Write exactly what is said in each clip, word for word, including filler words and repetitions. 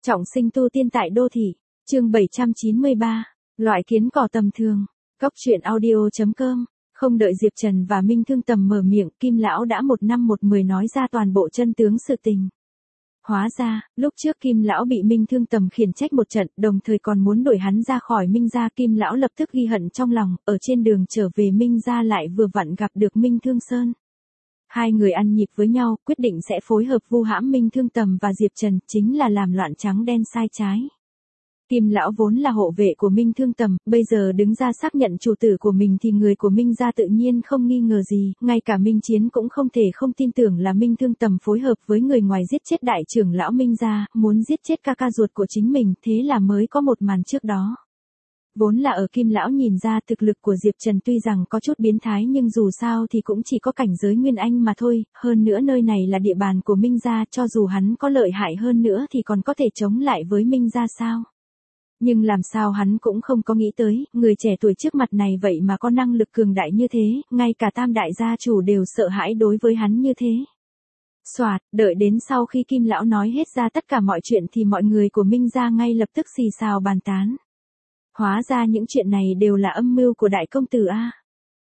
Trọng sinh tu tiên tại đô thị, chương bảy trăm chín mươi ba, loại kiến cỏ tầm thường. Cóc truyện audio chấm com. Không đợi Diệp Trần và Minh Thương Tầm mở miệng, Kim lão đã một năm một mười nói ra toàn bộ chân tướng sự tình. Hóa ra, lúc trước Kim lão bị Minh Thương Tầm khiển trách một trận, đồng thời còn muốn đuổi hắn ra khỏi Minh gia. Kim lão lập tức ghi hận trong lòng, ở trên đường trở về Minh gia lại vừa vặn gặp được Minh Thương Sơn. Hai người ăn nhịp với nhau, quyết định sẽ phối hợp vu hãm Minh Thương Tầm và Diệp Trần, chính là làm loạn trắng đen sai trái. Kim lão vốn là hộ vệ của Minh Thương Tầm, bây giờ đứng ra xác nhận chủ tử của mình thì người của Minh gia tự nhiên không nghi ngờ gì, ngay cả Minh Chiến cũng không thể không tin tưởng là Minh Thương Tầm phối hợp với người ngoài giết chết đại trưởng lão Minh gia, muốn giết chết ca ca ruột của chính mình, thế là mới có một màn trước đó. Vốn là ở Kim lão nhìn ra thực lực của Diệp Trần tuy rằng có chút biến thái nhưng dù sao thì cũng chỉ có cảnh giới Nguyên Anh mà thôi, hơn nữa nơi này là địa bàn của Minh gia, cho dù hắn có lợi hại hơn nữa thì còn có thể chống lại với Minh gia sao? Nhưng làm sao hắn cũng không có nghĩ tới, người trẻ tuổi trước mặt này vậy mà có năng lực cường đại như thế, ngay cả tam đại gia chủ đều sợ hãi đối với hắn như thế. Soạt, đợi đến sau khi Kim lão nói hết ra tất cả mọi chuyện thì mọi người của Minh gia ngay lập tức xì xào bàn tán. Hóa ra những chuyện này đều là âm mưu của đại công tử a.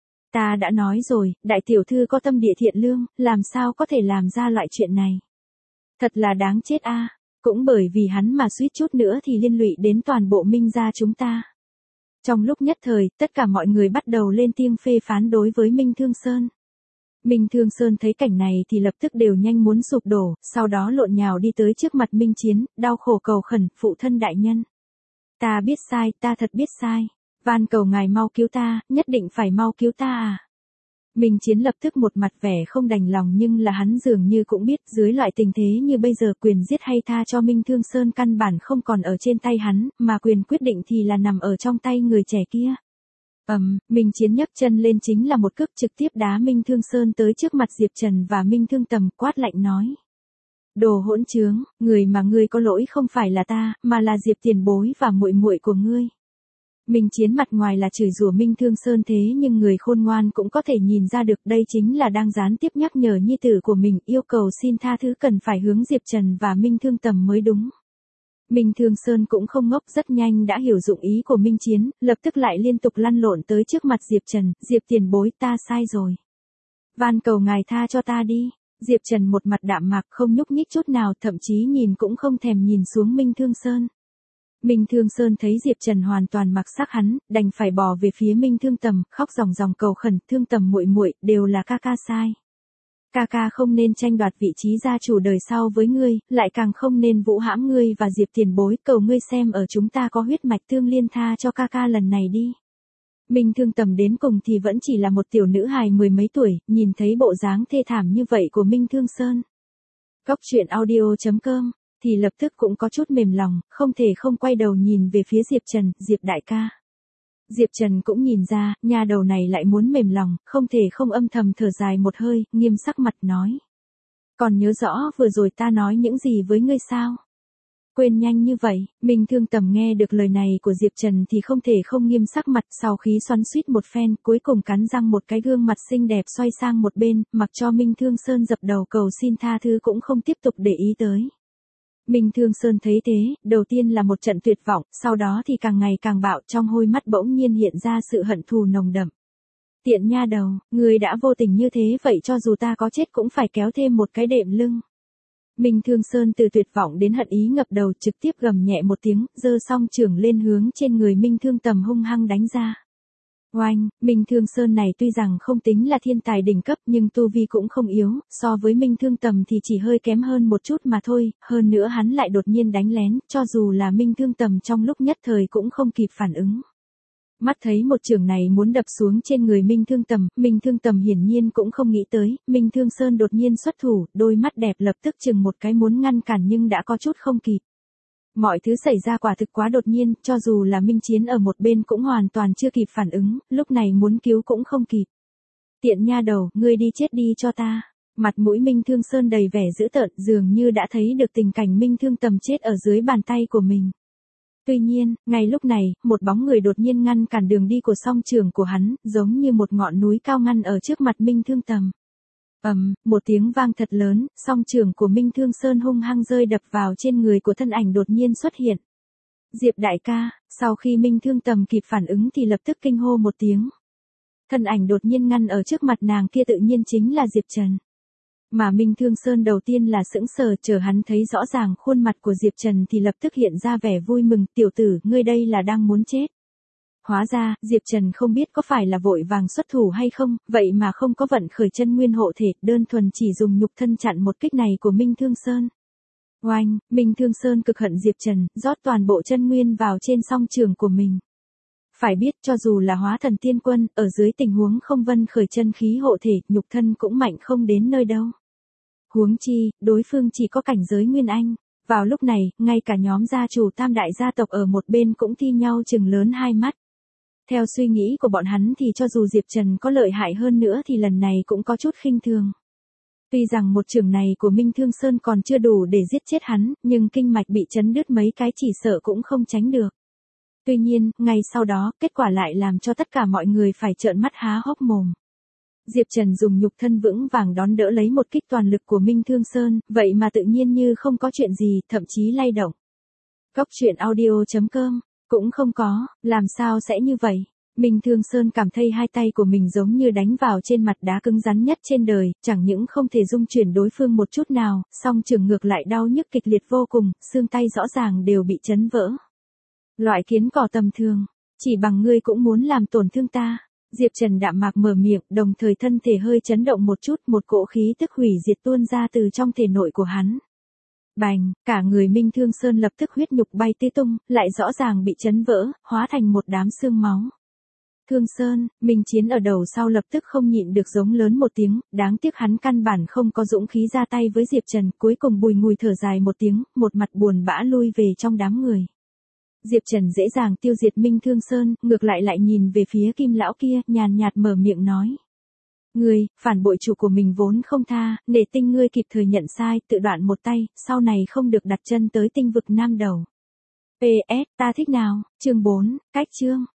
Ta đã nói rồi, đại tiểu thư có tâm địa thiện lương, làm sao có thể làm ra loại chuyện này. Thật là đáng chết a. Cũng bởi vì hắn mà suýt chút nữa thì liên lụy đến toàn bộ Minh gia chúng ta. Trong lúc nhất thời, tất cả mọi người bắt đầu lên tiếng phê phán đối với Minh Thương Sơn. Minh Thương Sơn thấy cảnh này thì lập tức đều nhanh muốn sụp đổ, sau đó lộn nhào đi tới trước mặt Minh Chiến, đau khổ cầu khẩn, phụ thân đại nhân. Ta biết sai, ta thật biết sai. Van cầu ngài mau cứu ta, nhất định phải mau cứu ta à. Minh Chiến lập tức một mặt vẻ không đành lòng nhưng là hắn dường như cũng biết dưới loại tình thế như bây giờ quyền giết hay tha cho Minh Thương Sơn căn bản không còn ở trên tay hắn, mà quyền quyết định thì là nằm ở trong tay người trẻ kia. Ầm, um, Minh Chiến nhấc chân lên chính là một cước trực tiếp đá Minh Thương Sơn tới trước mặt Diệp Trần và Minh Thương Tầm, quát lạnh nói. Đồ hỗn trướng, người mà ngươi có lỗi không phải là ta, mà là Diệp tiền bối và muội muội của ngươi. Minh Chiến mặt ngoài là chửi rủa Minh Thương Sơn thế nhưng người khôn ngoan cũng có thể nhìn ra được đây chính là đang gián tiếp nhắc nhở nhi tử của mình, yêu cầu xin tha thứ cần phải hướng Diệp Trần và Minh Thương Tầm mới đúng. Minh Thương Sơn cũng không ngốc, rất nhanh đã hiểu dụng ý của Minh Chiến, lập tức lại liên tục lăn lộn tới trước mặt Diệp Trần, Diệp tiền bối ta sai rồi. Van cầu ngài tha cho ta đi. Diệp Trần một mặt đạm mạc không nhúc nhích chút nào, thậm chí nhìn cũng không thèm nhìn xuống Minh Thương Sơn. Minh Thương Sơn thấy Diệp Trần hoàn toàn mặc sắc hắn, đành phải bò về phía Minh Thương Tầm, khóc ròng ròng cầu khẩn, Thương Tầm muội muội, đều là ca ca sai. Ca ca không nên tranh đoạt vị trí gia chủ đời sau với ngươi, lại càng không nên vũ hãm ngươi và Diệp tiền bối, cầu ngươi xem ở chúng ta có huyết mạch tương liên tha cho ca ca lần này đi. Minh Thương Tầm đến cùng thì vẫn chỉ là một tiểu nữ hài mười mấy tuổi, nhìn thấy bộ dáng thê thảm như vậy của Minh Thương Sơn. Cóc truyện audio chấm com, thì lập tức cũng có chút mềm lòng, không thể không quay đầu nhìn về phía Diệp Trần, Diệp đại ca. Diệp Trần cũng nhìn ra, nha đầu này lại muốn mềm lòng, không thể không âm thầm thở dài một hơi, nghiêm sắc mặt nói. Còn nhớ rõ vừa rồi ta nói những gì với ngươi sao? Quên nhanh như vậy, Minh Thương Tầm nghe được lời này của Diệp Trần thì không thể không nghiêm sắc mặt, sau khi xoắn xuýt một phen, cuối cùng cắn răng một cái gương mặt xinh đẹp xoay sang một bên, mặc cho Minh Thương Sơn dập đầu cầu xin tha thứ cũng không tiếp tục để ý tới. Minh Thương Sơn thấy thế, đầu tiên là một trận tuyệt vọng, sau đó thì càng ngày càng bạo, trong hôi mắt bỗng nhiên hiện ra sự hận thù nồng đậm. Tiện nha đầu, người đã vô tình như thế vậy cho dù ta có chết cũng phải kéo thêm một cái đệm lưng. Minh Thương Sơn từ tuyệt vọng đến hận ý ngập đầu, trực tiếp gầm nhẹ một tiếng, giơ song chưởng lên hướng trên người Minh Thương Tầm hung hăng đánh ra. Oanh, Minh Thương Sơn này tuy rằng không tính là thiên tài đỉnh cấp nhưng tu vi cũng không yếu, so với Minh Thương Tầm thì chỉ hơi kém hơn một chút mà thôi, hơn nữa hắn lại đột nhiên đánh lén, cho dù là Minh Thương Tầm trong lúc nhất thời cũng không kịp phản ứng. Mắt thấy một chưởng này muốn đập xuống trên người Minh Thương Tầm, Minh Thương Tầm hiển nhiên cũng không nghĩ tới, Minh Thương Sơn đột nhiên xuất thủ, đôi mắt đẹp lập tức chừng một cái muốn ngăn cản nhưng đã có chút không kịp. Mọi thứ xảy ra quả thực quá đột nhiên, cho dù là Minh Chiến ở một bên cũng hoàn toàn chưa kịp phản ứng, lúc này muốn cứu cũng không kịp. Tiện nha đầu, ngươi đi chết đi cho ta. Mặt mũi Minh Thương Sơn đầy vẻ dữ tợn, dường như đã thấy được tình cảnh Minh Thương Tầm chết ở dưới bàn tay của mình. Tuy nhiên, ngay lúc này, một bóng người đột nhiên ngăn cản đường đi của song trường của hắn, giống như một ngọn núi cao ngăn ở trước mặt Minh Thương Tầm. Ầm, một tiếng vang thật lớn, song trường của Minh Thương Sơn hung hăng rơi đập vào trên người của thân ảnh đột nhiên xuất hiện. Diệp đại ca, sau khi Minh Thương Tầm kịp phản ứng thì lập tức kinh hô một tiếng. Thân ảnh đột nhiên ngăn ở trước mặt nàng kia tự nhiên chính là Diệp Trần. Mà Minh Thương Sơn đầu tiên là sững sờ, chờ hắn thấy rõ ràng khuôn mặt của Diệp Trần thì lập tức hiện ra vẻ vui mừng, tiểu tử, ngươi đây là đang muốn chết. Hóa ra, Diệp Trần không biết có phải là vội vàng xuất thủ hay không, vậy mà không có vận khởi chân nguyên hộ thể, đơn thuần chỉ dùng nhục thân chặn một kích này của Minh Thương Sơn. Oanh, Minh Thương Sơn cực hận Diệp Trần, rót toàn bộ chân nguyên vào trên song trường của mình. Phải biết cho dù là hóa thần tiên quân, ở dưới tình huống không vân khởi chân khí hộ thể, nhục thân cũng mạnh không đến nơi đâu. Huống chi, đối phương chỉ có cảnh giới Nguyên Anh. Vào lúc này, ngay cả nhóm gia chủ tam đại gia tộc ở một bên cũng thi nhau trừng lớn hai mắt. Theo suy nghĩ của bọn hắn thì cho dù Diệp Trần có lợi hại hơn nữa thì lần này cũng có chút khinh thường. Tuy rằng một trường này của Minh Thương Sơn còn chưa đủ để giết chết hắn, nhưng kinh mạch bị chấn đứt mấy cái chỉ sợ cũng không tránh được. Tuy nhiên, ngay sau đó, kết quả lại làm cho tất cả mọi người phải trợn mắt há hốc mồm. Diệp Trần dùng nhục thân vững vàng đón đỡ lấy một kích toàn lực của Minh Thương Sơn, vậy mà tự nhiên như không có chuyện gì, thậm chí lay động. Cốc truyện audio chấm com, cũng không có, làm sao sẽ như vậy? Minh Thương Sơn cảm thấy hai tay của mình giống như đánh vào trên mặt đá cứng rắn nhất trên đời, chẳng những không thể dung chuyển đối phương một chút nào, song trường ngược lại đau nhức kịch liệt vô cùng, xương tay rõ ràng đều bị chấn vỡ. Loại kiến cỏ tầm thường, chỉ bằng ngươi cũng muốn làm tổn thương ta. Diệp Trần đạm mạc mở miệng, đồng thời thân thể hơi chấn động một chút, một cỗ khí tức hủy diệt tuôn ra từ trong thể nội của hắn. Bành, cả người Minh Thương Sơn lập tức huyết nhục bay tứ tung, lại rõ ràng bị chấn vỡ, hóa thành một đám xương máu. Thương Sơn, Minh Chiến ở đầu sau lập tức không nhịn được giống lớn một tiếng, đáng tiếc hắn căn bản không có dũng khí ra tay với Diệp Trần, cuối cùng bùi ngùi thở dài một tiếng, một mặt buồn bã lui về trong đám người. Diệp Trần dễ dàng tiêu diệt Minh Thương Sơn, ngược lại lại nhìn về phía Kim lão kia, nhàn nhạt mở miệng nói. Ngươi, phản bội chủ của mình vốn không tha, nể tinh ngươi kịp thời nhận sai, tự đoạn một tay, sau này không được đặt chân tới tinh vực Nam Đầu. pê ét, ta thích nào, chương bốn, cách chương.